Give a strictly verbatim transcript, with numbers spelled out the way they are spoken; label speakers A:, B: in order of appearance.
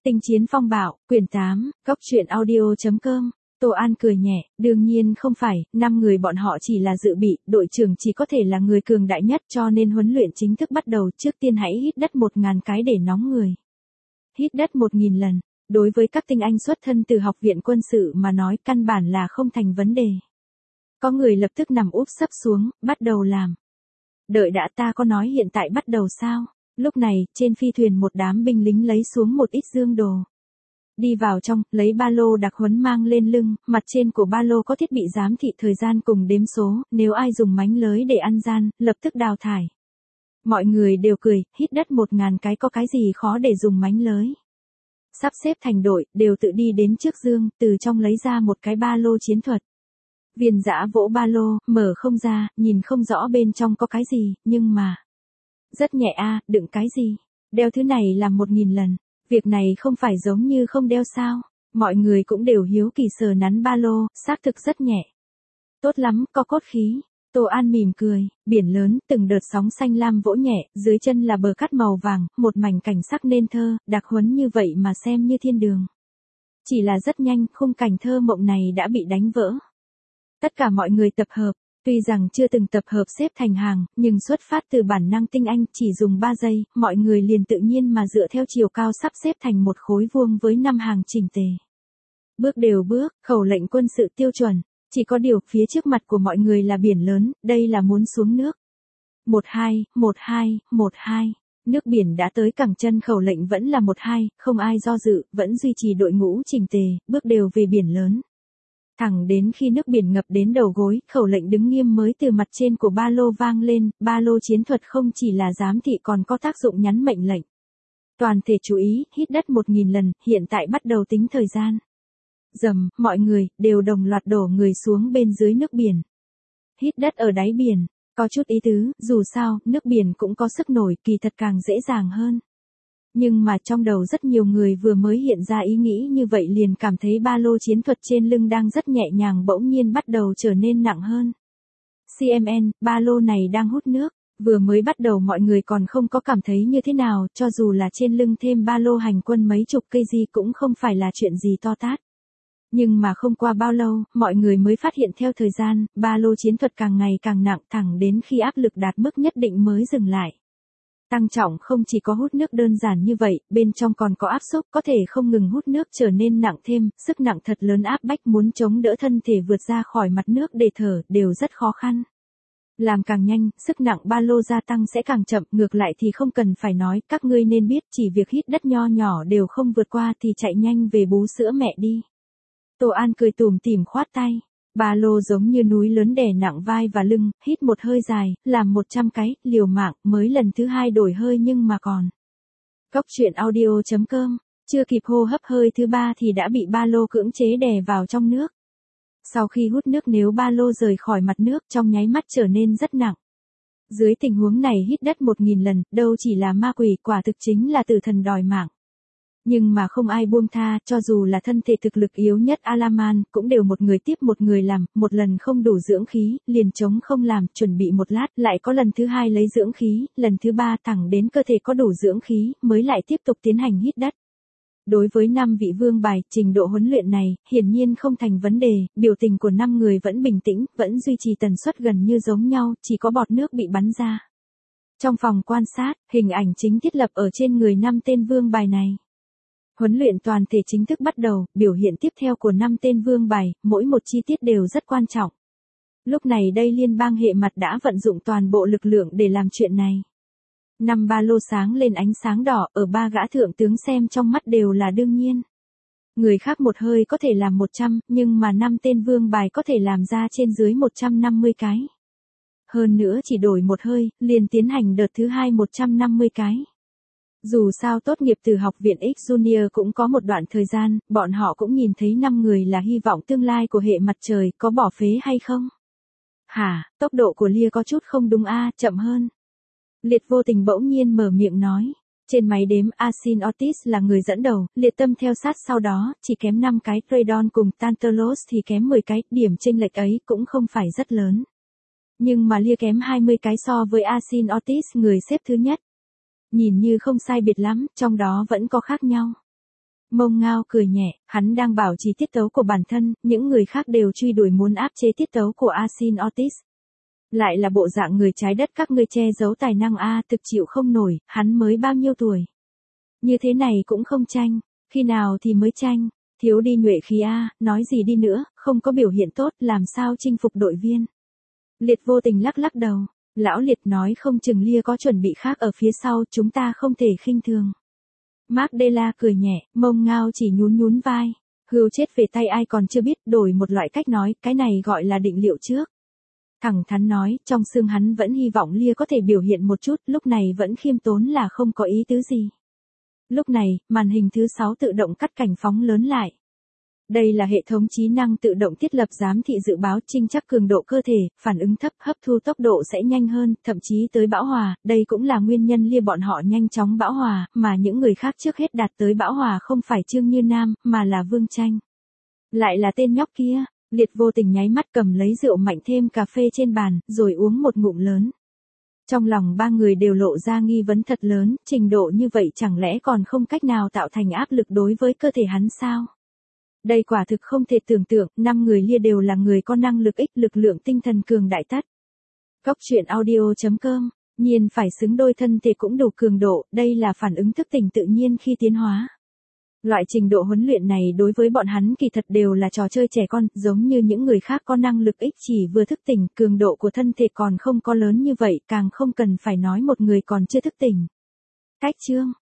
A: Tinh chiến phong bạo, quyển tám, góc truyện audio chấm com. Tô An cười nhẹ, đương nhiên không phải, năm người bọn họ chỉ là dự bị, đội trưởng chỉ có thể là người cường đại nhất cho nên huấn luyện chính thức bắt đầu, trước tiên hãy hít đất một ngàn cái để nóng người. Hít đất một nghìn lần, đối với các tinh anh xuất thân từ học viện quân sự mà nói căn bản là không thành vấn đề. Có người lập tức nằm úp sấp xuống, bắt đầu làm. Đợi đã, ta có nói hiện tại bắt đầu sao? Lúc này, trên phi thuyền một đám binh lính lấy xuống một ít dương đồ. Đi vào trong, lấy ba lô đặc huấn mang lên lưng, mặt trên của ba lô có thiết bị giám thị thời gian cùng đếm số, nếu ai dùng mánh lới để ăn gian, lập tức đào thải. Mọi người đều cười, hít đất một ngàn cái có cái gì khó để dùng mánh lới. Sắp xếp thành đội, đều tự đi đến trước dương, từ trong lấy ra một cái ba lô chiến thuật. Viên dã vỗ ba lô, mở không ra, nhìn không rõ bên trong có cái gì, nhưng mà... Rất nhẹ a, đựng cái gì? Đeo thứ này làm một nghìn lần. Việc này không phải giống như không đeo sao? Mọi người cũng đều hiếu kỳ sờ nắn ba lô, xác thực rất nhẹ. Tốt lắm, có cốt khí. Tô An mỉm cười, biển lớn, từng đợt sóng xanh lam vỗ nhẹ, dưới chân là bờ cát màu vàng, một mảnh cảnh sắc nên thơ, đặc huấn như vậy mà xem như thiên đường. Chỉ là rất nhanh, khung cảnh thơ mộng này đã bị đánh vỡ. Tất cả mọi người tập hợp. Tuy rằng chưa từng tập hợp xếp thành hàng, nhưng xuất phát từ bản năng tinh anh chỉ dùng ba giây, mọi người liền tự nhiên mà dựa theo chiều cao sắp xếp thành một khối vuông với năm hàng chỉnh tề. Bước đều bước, khẩu lệnh quân sự tiêu chuẩn, chỉ có điều phía trước mặt của mọi người là biển lớn, đây là muốn xuống nước. một hai, một hai, một hai, nước biển đã tới cẳng chân, khẩu lệnh vẫn là một hai, không ai do dự, vẫn duy trì đội ngũ chỉnh tề, bước đều về biển lớn. Thẳng đến khi nước biển ngập đến đầu gối, khẩu lệnh đứng nghiêm mới từ mặt trên của ba lô vang lên, ba lô chiến thuật không chỉ là giám thị còn có tác dụng nhắn mệnh lệnh. Toàn thể chú ý, hít đất một nghìn lần, hiện tại bắt đầu tính thời gian. Dầm, mọi người, đều đồng loạt đổ người xuống bên dưới nước biển. Hít đất ở đáy biển, có chút ý tứ, dù sao, nước biển cũng có sức nổi, kỳ thật càng dễ dàng hơn. Nhưng mà trong đầu rất nhiều người vừa mới hiện ra ý nghĩ như vậy liền cảm thấy ba lô chiến thuật trên lưng đang rất nhẹ nhàng bỗng nhiên bắt đầu trở nên nặng hơn. xê em en, ba lô này đang hút nước, vừa mới bắt đầu mọi người còn không có cảm thấy như thế nào, cho dù là trên lưng thêm ba lô hành quân mấy chục cây gì cũng không phải là chuyện gì to tát. Nhưng mà không qua bao lâu, mọi người mới phát hiện theo thời gian, ba lô chiến thuật càng ngày càng nặng thẳng đến khi áp lực đạt mức nhất định mới dừng lại. Tăng trọng không chỉ có hút nước đơn giản như vậy, bên trong còn có áp xúc, có thể không ngừng hút nước trở nên nặng thêm, sức nặng thật lớn áp bách muốn chống đỡ thân thể vượt ra khỏi mặt nước để thở, đều rất khó khăn. Làm càng nhanh, sức nặng ba lô gia tăng sẽ càng chậm, ngược lại thì không cần phải nói, các ngươi nên biết chỉ việc hít đất nho nhỏ đều không vượt qua thì chạy nhanh về bú sữa mẹ đi. Tô An cười tủm tỉm khoát tay. Ba lô giống như núi lớn đè nặng vai và lưng, hít một hơi dài, làm một trăm cái, liều mạng, mới lần thứ hai đổi hơi nhưng mà còn. Góc truyện audio chấm com, chưa kịp hô hấp hơi thứ ba thì đã bị ba lô cưỡng chế đè vào trong nước. Sau khi hút nước nếu ba lô rời khỏi mặt nước trong nháy mắt trở nên rất nặng. Dưới tình huống này hít đất một nghìn lần, đâu chỉ là ma quỷ, quả thực chính là tử thần đòi mạng. Nhưng mà không ai buông tha, cho dù là thân thể thực lực yếu nhất Alaman, cũng đều một người tiếp một người làm, một lần không đủ dưỡng khí, liền chống không làm, chuẩn bị một lát, lại có lần thứ hai lấy dưỡng khí, lần thứ ba thẳng đến cơ thể có đủ dưỡng khí, mới lại tiếp tục tiến hành hít đất. Đối với năm vị vương bài, trình độ huấn luyện này, hiển nhiên không thành vấn đề, biểu tình của năm người vẫn bình tĩnh, vẫn duy trì tần suất gần như giống nhau, chỉ có bọt nước bị bắn ra. Trong phòng quan sát, hình ảnh chính thiết lập ở trên người năm tên vương bài này. Huấn luyện toàn thể chính thức bắt đầu, biểu hiện tiếp theo của năm tên vương bài, mỗi một chi tiết đều rất quan trọng. Lúc này đây liên bang hệ mặt đã vận dụng toàn bộ lực lượng để làm chuyện này. Năm ba lô sáng lên ánh sáng đỏ, ở ba gã thượng tướng xem trong mắt đều là đương nhiên. Người khác một hơi có thể làm một trăm, nhưng mà năm tên vương bài có thể làm ra trên dưới một trăm năm mươi cái. Hơn nữa chỉ đổi một hơi, liền tiến hành đợt thứ hai một trăm năm mươi cái. Dù sao tốt nghiệp từ học viện X Junior cũng có một đoạn thời gian, bọn họ cũng nhìn thấy năm người là hy vọng tương lai của hệ mặt trời, có bỏ phế hay không? Hả, tốc độ của Lia có chút không đúng a, chậm hơn. Liệt vô tình bỗng nhiên mở miệng nói. Trên máy đếm Asin Otis là người dẫn đầu, liệt tâm theo sát sau đó, chỉ kém năm cái, Raydon cùng Tantalos thì kém mười cái, điểm chênh lệch ấy cũng không phải rất lớn. Nhưng mà Lia kém hai mươi cái so với Asin Otis người xếp thứ nhất. Nhìn như không sai biệt lắm, trong đó vẫn có khác nhau. Mông Ngao cười nhẹ, hắn đang bảo trì tiết tấu của bản thân, những người khác đều truy đuổi muốn áp chế tiết tấu của Asin Otis. Lại là bộ dạng người trái đất các ngươi che giấu tài năng a, thực chịu không nổi, hắn mới bao nhiêu tuổi. Như thế này cũng không tranh, khi nào thì mới tranh, thiếu đi nhuệ khí a, nói gì đi nữa, không có biểu hiện tốt, làm sao chinh phục đội viên. Liệt vô tình lắc lắc đầu, lão Liệt nói không chừng Lia có chuẩn bị khác ở phía sau, chúng ta không thể khinh thường. Magdala cười nhẹ, Mông Ngao chỉ nhún nhún vai, hươu chết về tay ai còn chưa biết, đổi một loại cách nói, cái này gọi là định liệu trước. Thẳng thắn nói, trong xương hắn vẫn hy vọng Lia có thể biểu hiện một chút, lúc này vẫn khiêm tốn là không có ý tứ gì. Lúc này, màn hình thứ sáu tự động cắt cảnh phóng lớn lại. Đây là hệ thống trí năng tự động thiết lập giám thị dự báo trinh chắc cường độ cơ thể, phản ứng thấp hấp thu tốc độ sẽ nhanh hơn, thậm chí tới bão hòa, đây cũng là nguyên nhân Lia bọn họ nhanh chóng bão hòa, mà những người khác trước hết đạt tới bão hòa không phải Trương Như Nam, mà là Vương Tranh. Lại là tên nhóc kia, Liệt vô tình nháy mắt cầm lấy rượu mạnh thêm cà phê trên bàn, rồi uống một ngụm lớn. Trong lòng ba người đều lộ ra nghi vấn thật lớn, trình độ như vậy chẳng lẽ còn không cách nào tạo thành áp lực đối với cơ thể hắn sao? Đây quả thực không thể tưởng tượng, năm người Lia đều là người có năng lực ích lực lượng tinh thần cường đại tất. Góc truyện audio chấm com, nhiên phải xứng đôi thân thể cũng đủ cường độ, đây là phản ứng thức tỉnh tự nhiên khi tiến hóa. Loại trình độ huấn luyện này đối với bọn hắn kỳ thật đều là trò chơi trẻ con, giống như những người khác có năng lực ích chỉ vừa thức tỉnh, cường độ của thân thể còn không có lớn như vậy, càng không cần phải nói một người còn chưa thức tỉnh. Cách chương